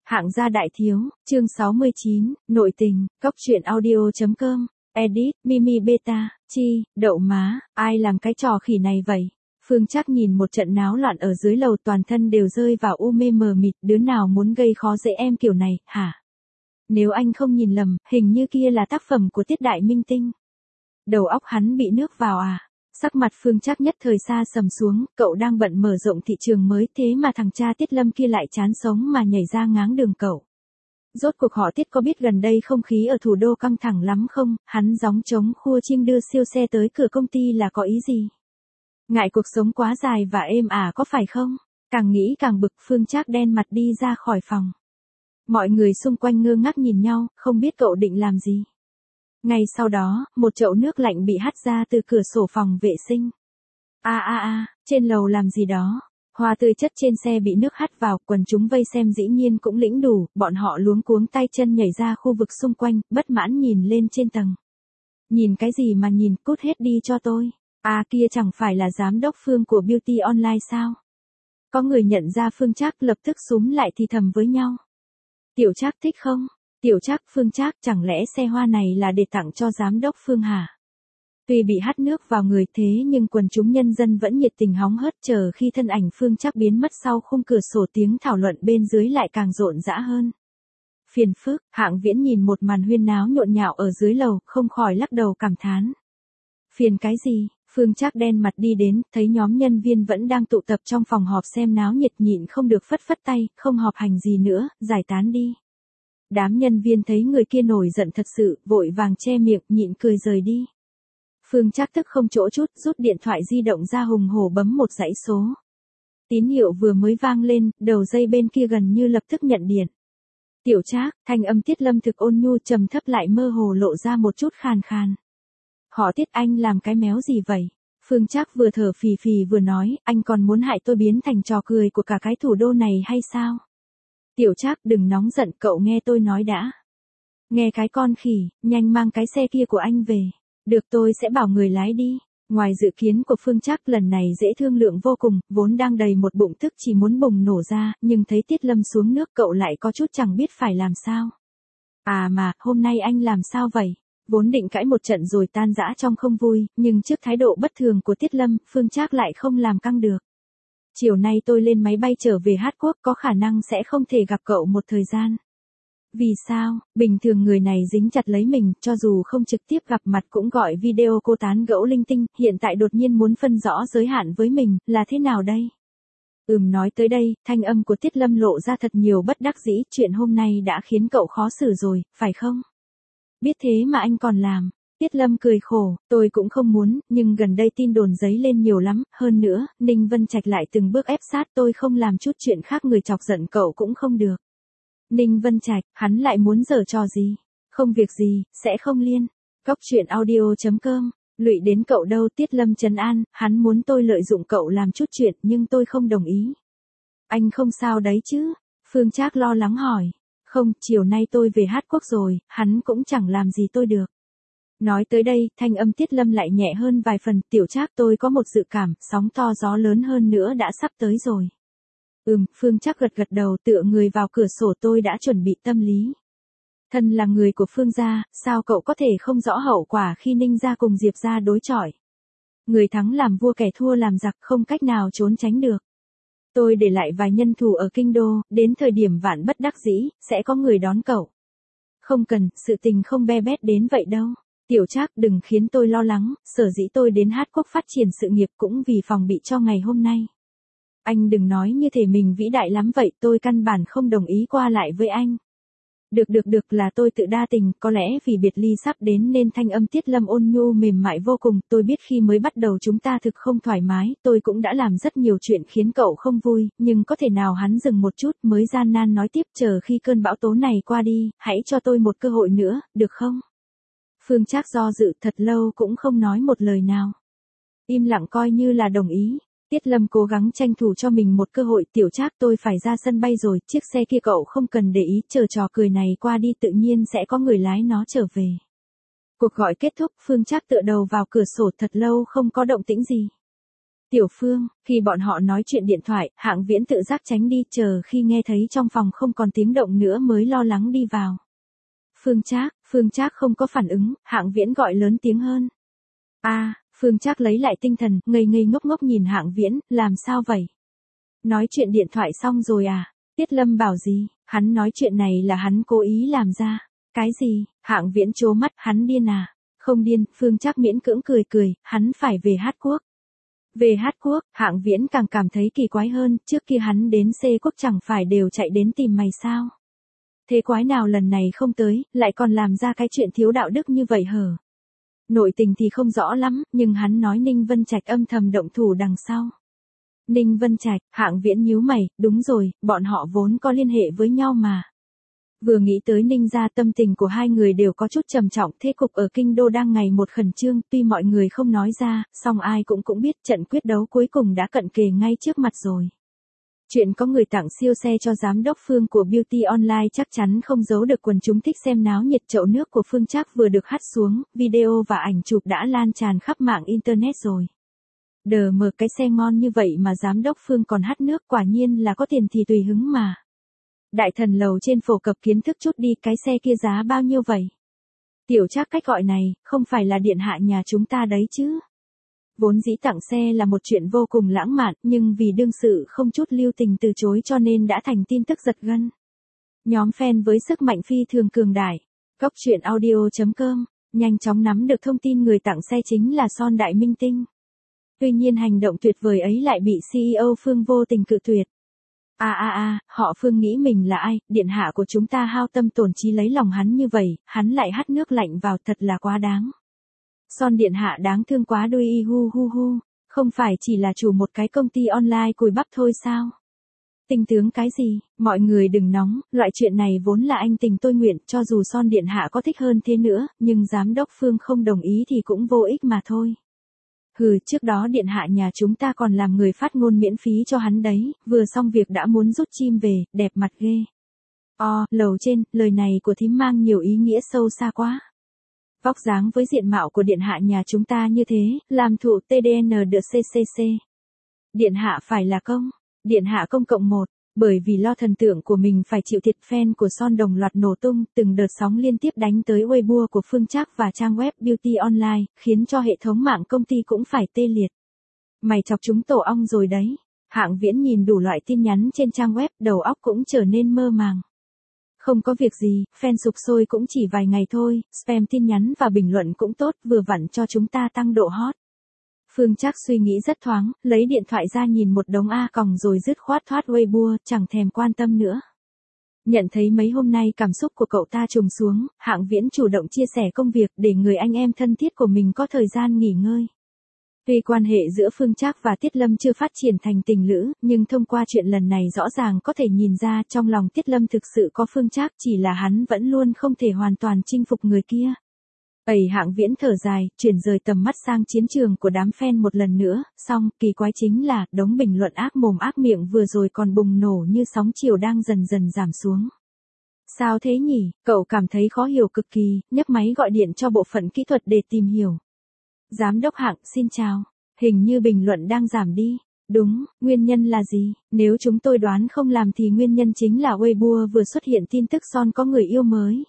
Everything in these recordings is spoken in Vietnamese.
Hạng gia đại thiếu, chương 69, nội tình, góc truyện audio.com, edit, Mimi Beta, chi, đậu má, ai làm cái trò khỉ này vậy? Phương Trác nhìn một trận náo loạn ở dưới lầu, toàn thân đều rơi vào u mê mờ mịt, đứa nào muốn gây khó dễ em kiểu này, hả? Nếu anh không nhìn lầm, hình như kia là tác phẩm của Tiết Đại Minh Tinh. Đầu óc hắn bị nước vào à? Sắc mặt Phương Trác nhất thời xa sầm xuống, cậu đang bận mở rộng thị trường mới, thế mà thằng cha Tiết Lâm kia lại chán sống mà nhảy ra ngáng đường cậu. Rốt cuộc họ Tiết có biết gần đây không khí ở thủ đô căng thẳng lắm không? Hắn gióng trống khua chiêng đưa siêu xe tới cửa công ty là có ý gì? Ngại cuộc sống quá dài và êm ả có phải không? Càng nghĩ càng bực, Phương Trác đen mặt đi ra khỏi phòng. Mọi người xung quanh ngơ ngác nhìn nhau, không biết cậu định làm gì. Ngay sau đó, một chậu nước lạnh bị hắt ra từ cửa sổ phòng vệ sinh. Trên lầu làm gì đó? Hoa tươi chất trên xe bị nước hắt vào, quần chúng vây xem dĩ nhiên cũng lĩnh đủ, bọn họ luống cuống tay chân nhảy ra khu vực xung quanh, bất mãn nhìn lên trên tầng. Nhìn cái gì mà nhìn, cút hết đi cho tôi. Kia chẳng phải là giám đốc Phương của Beauty Online sao? Có người nhận ra Phương Trác lập tức xúm lại thì thầm với nhau. Tiểu Trác thích không? Tiểu Trác, Phương Trác, chẳng lẽ xe hoa này là để tặng cho giám đốc Phương hả? Tuy bị hắt nước vào người thế nhưng quần chúng nhân dân vẫn nhiệt tình hóng hớt, chờ khi thân ảnh Phương Trác biến mất sau khung cửa sổ, tiếng thảo luận bên dưới lại càng rộn rã hơn. Phiền phức, Hạng Viễn nhìn một màn huyên náo nhộn nhạo ở dưới lầu, không khỏi lắc đầu cảm thán. Phiền cái gì? Phương Trác đen mặt đi đến, thấy nhóm nhân viên vẫn đang tụ tập trong phòng họp xem náo nhiệt, nhịn không được phất phất tay, không họp hành gì nữa, giải tán đi. Đám nhân viên thấy người kia nổi giận thật sự, vội vàng che miệng, nhịn cười rời đi. Phương Trác tức không chỗ chút, rút điện thoại di động ra hùng hổ bấm một dãy số. Tín hiệu vừa mới vang lên, đầu dây bên kia gần như lập tức nhận điện. Tiểu Trác, thanh âm Tiết Lâm thực ôn nhu trầm thấp lại mơ hồ lộ ra một chút khàn khàn. Họ Tiết, anh làm cái méo gì vậy? Phương Trác vừa thở phì phì vừa nói, anh còn muốn hại tôi biến thành trò cười của cả cái thủ đô này hay sao? Tiểu Trác, đừng nóng giận, cậu nghe tôi nói đã. Nghe cái con khỉ, nhanh mang cái xe kia của anh về. Được, tôi sẽ bảo người lái đi. Ngoài dự kiến của Phương Trác, lần này dễ thương lượng vô cùng, vốn đang đầy một bụng tức chỉ muốn bùng nổ ra, nhưng thấy Tiết Lâm xuống nước cậu lại có chút chẳng biết phải làm sao. Mà, hôm nay anh làm sao vậy? Vốn định cãi một trận rồi tan rã trong không vui, nhưng trước thái độ bất thường của Tiết Lâm, Phương Trác lại không làm căng được. Chiều nay tôi lên máy bay trở về Hát Quốc, có khả năng sẽ không thể gặp cậu một thời gian. Vì sao? Bình thường người này dính chặt lấy mình, cho dù không trực tiếp gặp mặt cũng gọi video cô tán gẫu linh tinh, hiện tại đột nhiên muốn phân rõ giới hạn với mình, là thế nào đây? Nói tới đây, thanh âm của Tiết Lâm lộ ra thật nhiều bất đắc dĩ, chuyện hôm nay đã khiến cậu khó xử rồi, phải không? Biết thế mà anh còn làm. Tiết Lâm cười khổ, tôi cũng không muốn, nhưng gần đây tin đồn giấy lên nhiều lắm, hơn nữa, Ninh Vân Trạch lại từng bước ép sát tôi, không làm chút chuyện khác người chọc giận cậu cũng không được. Ninh Vân Trạch, hắn lại muốn giở trò gì? Không việc gì, sẽ không liên. Góc truyện audio.com, lụy đến cậu đâu. Tiết Lâm trấn an, hắn muốn tôi lợi dụng cậu làm chút chuyện nhưng tôi không đồng ý. Anh không sao đấy chứ? Phương Trác lo lắng hỏi. Không, chiều nay tôi về Hát Quốc rồi, hắn cũng chẳng làm gì tôi được. Nói tới đây, thanh âm Tiết Lâm lại nhẹ hơn vài phần. Tiểu Trác, tôi có một dự cảm, sóng to gió lớn hơn nữa đã sắp tới rồi. Phương Trác gật gật đầu, tựa người vào cửa sổ, tôi đã chuẩn bị tâm lý. Thân là người của Phương gia, sao cậu có thể không rõ hậu quả khi Ninh gia cùng Diệp gia đối chọi? Người thắng làm vua, kẻ thua làm giặc, không cách nào trốn tránh được. Tôi để lại vài nhân thủ ở kinh đô, đến thời điểm vạn bất đắc dĩ, sẽ có người đón cậu. Không cần, sự tình không be bét đến vậy đâu. Tiểu Trác, đừng khiến tôi lo lắng, sở dĩ tôi đến Hát Quốc phát triển sự nghiệp cũng vì phòng bị cho ngày hôm nay. Anh đừng nói như thể mình vĩ đại lắm vậy, tôi căn bản không đồng ý qua lại với anh. Được là tôi tự đa tình, có lẽ vì biệt ly sắp đến nên thanh âm Tiết Lâm ôn nhu mềm mại vô cùng, tôi biết khi mới bắt đầu chúng ta thực không thoải mái, tôi cũng đã làm rất nhiều chuyện khiến cậu không vui, nhưng có thể nào. Hắn dừng một chút mới gian nan nói tiếp, chờ khi cơn bão tố này qua đi, hãy cho tôi một cơ hội nữa, được không? Phương Trác do dự thật lâu cũng không nói một lời nào. Im lặng coi như là đồng ý. Tiết Lâm cố gắng tranh thủ cho mình một cơ hội. Tiểu Trác, tôi phải ra sân bay rồi, chiếc xe kia cậu không cần để ý, chờ trò cười này qua đi tự nhiên sẽ có người lái nó trở về. Cuộc gọi kết thúc, Phương Trác tựa đầu vào cửa sổ thật lâu không có động tĩnh gì. Tiểu Phương, khi bọn họ nói chuyện điện thoại, Hạng Viễn tự giác tránh đi, chờ khi nghe thấy trong phòng không còn tiếng động nữa mới lo lắng đi vào. Phương Trác không có phản ứng, Hạng Viễn gọi lớn tiếng hơn. Phương Trác lấy lại tinh thần, ngây ngây ngốc ngốc nhìn Hạng Viễn, làm sao vậy? Nói chuyện điện thoại xong rồi à? Tiết Lâm bảo gì? Hắn nói chuyện này là hắn cố ý làm ra. Cái gì? Hạng Viễn trố mắt, hắn điên à? Không điên, Phương Trác miễn cưỡng cười, hắn phải về Hát Quốc. Về Hát Quốc, Hạng Viễn càng cảm thấy kỳ quái hơn, trước kia hắn đến C Quốc chẳng phải đều chạy đến tìm mày sao? Thế quái nào lần này không tới, lại còn làm ra cái chuyện thiếu đạo đức như vậy hở? Nội tình thì không rõ lắm, nhưng hắn nói Ninh Vân Trạch âm thầm động thủ đằng sau. Ninh Vân Trạch, Hạng Viễn nhíu mày, đúng rồi, bọn họ vốn có liên hệ với nhau mà. Vừa nghĩ tới Ninh gia, tâm tình của hai người đều có chút trầm trọng, thế cục ở kinh đô đang ngày một khẩn trương, tuy mọi người không nói ra, song ai cũng biết trận quyết đấu cuối cùng đã cận kề ngay trước mặt rồi. Chuyện có người tặng siêu xe cho giám đốc Phương của Beauty Online chắc chắn không giấu được quần chúng thích xem náo nhiệt, chậu nước của Phương Trác vừa được hắt xuống, video và ảnh chụp đã lan tràn khắp mạng internet rồi. Đờ mờ, cái xe ngon như vậy mà giám đốc Phương còn hắt nước, quả nhiên là có tiền thì tùy hứng mà. Đại thần lầu trên phổ cập kiến thức chút đi, cái xe kia giá bao nhiêu vậy? Tiểu Trác, cách gọi này, không phải là điện hạ nhà chúng ta đấy chứ? Vốn dĩ tặng xe là một chuyện vô cùng lãng mạn, nhưng vì đương sự không chút lưu tình từ chối cho nên đã thành tin tức giật gân. Nhóm fan với sức mạnh phi thường cường đại. Goctruyện.audio.com nhanh chóng nắm được thông tin người tặng xe chính là Son Đại Minh Tinh. Tuy nhiên hành động tuyệt vời ấy lại bị CEO Phương vô tình cự tuyệt. Họ Phương nghĩ mình là ai, điện hạ của chúng ta hao tâm tổn trí lấy lòng hắn như vậy, hắn lại hắt nước lạnh vào, thật là quá đáng. Son điện hạ đáng thương quá đôi y hu, không phải chỉ là chủ một cái công ty online cùi bắp thôi sao? Tinh tướng cái gì, mọi người đừng nóng, loại chuyện này vốn là anh tình tôi nguyện, cho dù Son điện hạ có thích hơn thế nữa, nhưng giám đốc Phương không đồng ý thì cũng vô ích mà thôi. Trước đó điện hạ nhà chúng ta còn làm người phát ngôn miễn phí cho hắn đấy, vừa xong việc đã muốn rút chim về, đẹp mặt ghê. Lầu trên, lời này của thím mang nhiều ý nghĩa sâu xa quá. Vóc dáng với diện mạo của điện hạ nhà chúng ta như thế, làm thụ TDN được CCC. Điện hạ phải là công, điện hạ công cộng một, bởi vì lo thần tượng của mình phải chịu thiệt, fan của Son đồng loạt nổ tung, từng đợt sóng liên tiếp đánh tới Weibo của Phương Trác và trang web Beauty Online, khiến cho hệ thống mạng công ty cũng phải tê liệt. Mày chọc chúng tổ ong rồi đấy. Hạng Viễn nhìn đủ loại tin nhắn trên trang web, đầu óc cũng trở nên mơ màng. Không có việc gì, fan sục sôi cũng chỉ vài ngày thôi, spam tin nhắn và bình luận cũng tốt, vừa vặn cho chúng ta tăng độ hot. Phương Trác suy nghĩ rất thoáng, lấy điện thoại ra nhìn một đống A còng rồi dứt khoát thoát Weibo, chẳng thèm quan tâm nữa. Nhận thấy mấy hôm nay cảm xúc của cậu ta trùng xuống, Hạng Viễn chủ động chia sẻ công việc để người anh em thân thiết của mình có thời gian nghỉ ngơi. Tuy quan hệ giữa Phương Trác và Tiết Lâm chưa phát triển thành tình lữ, nhưng thông qua chuyện lần này rõ ràng có thể nhìn ra trong lòng Tiết Lâm thực sự có Phương Trác, chỉ là hắn vẫn luôn không thể hoàn toàn chinh phục người kia. Hạng Viễn thở dài, chuyển rời tầm mắt sang chiến trường của đám fan một lần nữa, song kỳ quái chính là đống bình luận ác mồm ác miệng vừa rồi còn bùng nổ như sóng chiều đang dần dần giảm xuống. Sao thế nhỉ, cậu cảm thấy khó hiểu cực kỳ, nhấc máy gọi điện cho bộ phận kỹ thuật để tìm hiểu. Giám đốc Hạng, xin chào, hình như bình luận đang giảm đi. Đúng, nguyên nhân là gì? Nếu chúng tôi đoán không làm thì nguyên nhân chính là Weibo vừa xuất hiện tin tức Son có người yêu mới.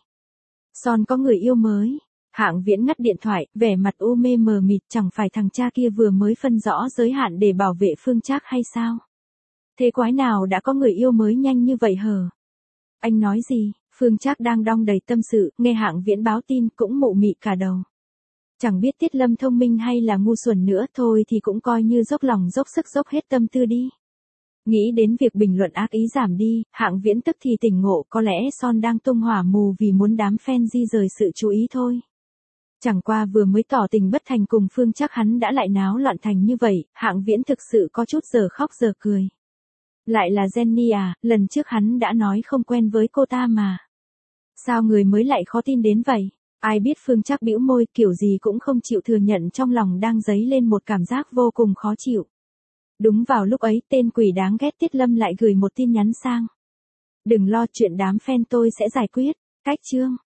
Son có người yêu mới. Hạng Viễn ngắt điện thoại, vẻ mặt u mê mờ mịt, chẳng phải thằng cha kia vừa mới phân rõ giới hạn để bảo vệ Phương Trác hay sao? Thế quái nào đã có người yêu mới nhanh như vậy hờ? Anh nói gì? Phương Trác đang đong đầy tâm sự, nghe Hạng Viễn báo tin cũng mụ mị cả đầu. Chẳng biết Tiết Lâm thông minh hay là ngu xuẩn nữa, thôi thì cũng coi như dốc lòng dốc sức dốc hết tâm tư đi. Nghĩ đến việc bình luận ác ý giảm đi, Hạng Viễn tức thì tỉnh ngộ, có lẽ Son đang tung hỏa mù vì muốn đám fan di rời sự chú ý thôi. Chẳng qua vừa mới tỏ tình bất thành cùng Phương Trác hắn đã lại náo loạn thành như vậy, Hạng Viễn thực sự có chút giờ khóc giờ cười. Lại là Jenny à, lần trước hắn đã nói không quen với cô ta mà. Sao người mới lại khó tin đến vậy? Ai biết Phương Trác bĩu môi, kiểu gì cũng không chịu thừa nhận trong lòng đang dấy lên một cảm giác vô cùng khó chịu. Đúng vào lúc ấy, tên quỷ đáng ghét Tiết Lâm lại gửi một tin nhắn sang. Đừng lo, chuyện đám fan tôi sẽ giải quyết. Cách chương.